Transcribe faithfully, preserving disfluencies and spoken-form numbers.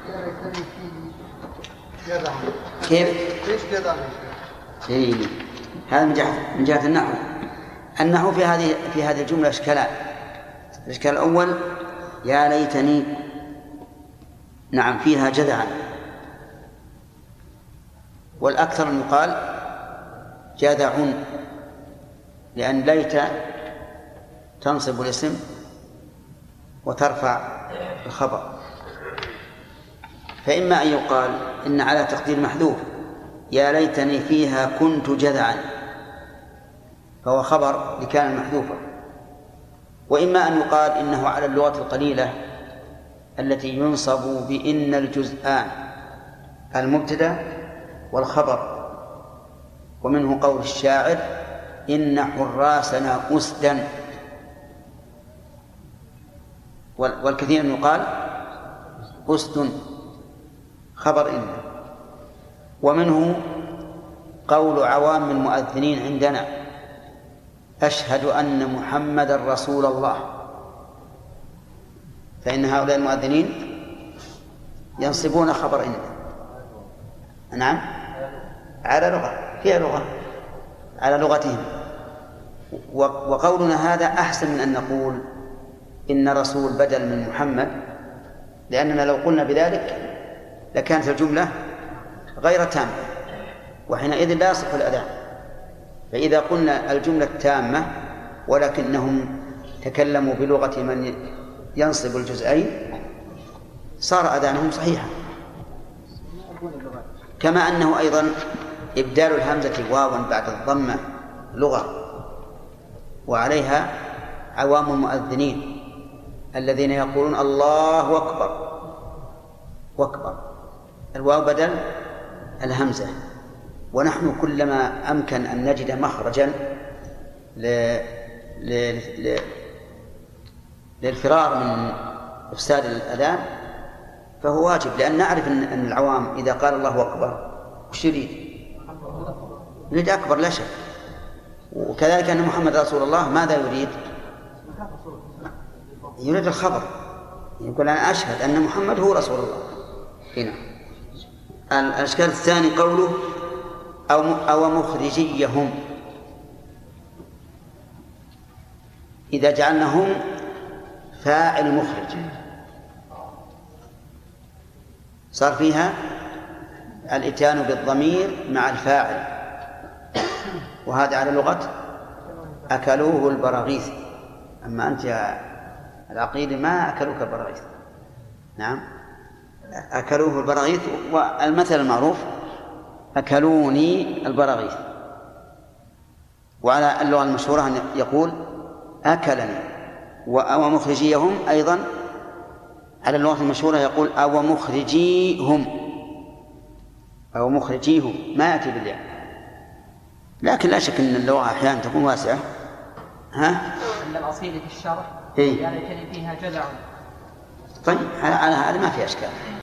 كيف؟ ليش جدع؟ إيه هذا من جهة من جهة النحو. النحو في هذه في هذه الجملة إشكالان. الإشكال الأول يا ليتني، نعم فيها جدعا، والأكثر أن يقال جدع، لأن ليت تنصب الاسم وترفع الخبر. فإما أن يقال إن على تقدير محذوف يا ليتني فيها كنت جدعا، فهو خبر لكان المحذوفة. وإما أن يقال إنه على اللغة القليلة التي ينصب بإن الجزآن المبتدأ والخبر. ومنه قول الشاعر إن حراسنا أسدا، والكثير أن يقال أسد خبر إن. ومنه قول عوام المؤذنين عندنا أشهد أن محمد رسول الله، فإن هؤلاء المؤذنين ينصبون خبر إن. نعم على لغة فيها لغة على لغتهم. وقولنا هذا أحسن من أن نقول إن رسول بدل من محمد، لأننا لو قلنا بذلك لكانت الجملة غير تامة، وحينئذ لا يصح الأذان. فإذا قلنا الجملة تامة ولكنهم تكلموا بلغة من ينصب الجزئين صار أذانهم صحيحا. كما أنه أيضا إبدال الهمزة واوا بعد الضمة لغة، وعليها عوام المؤذنين الذين يقولون الله أكبر وأكبر، الواو بدل الهمزة. ونحن كلما أمكن أن نجد مخرجا ل... ل... ل... للفرار من إفساد الأذان فهو واجب، لأن نعرف أن العوام إذا قال الله أكبر وش يريد؟ يريد أكبر لا شك. وكذلك أن محمد رسول الله ماذا يريد؟ يريد الخبر، يقول أنا أشهد أن محمد هو رسول الله. هنا الأشكال الثاني قوله أو أو مخرجيهم، إذا جعلناهم فاعل مخرج صار فيها الإتيان بالضمير مع الفاعل، وهذا على لغة أكلوه البراغيث. أما أنت يا العقيل ما أكلوك البراغيث. نعم أكلوه البراغيث، والمثل المعروف أكلوني البراغيث. وعلى اللغة المشهورة أن يقول أكلني. وأو مخرجيهم أيضا على اللغة المشهورة يقول أو مخرجيهم أو مخرجيهم، ما يأتي بالياء. لكن لا شك أن اللغة أحيانا تكون واسعة. ها؟ أن الأصيل في الشرح إيه؟ يعني كان فيها جدع. طيب على هذا ما في أشكال.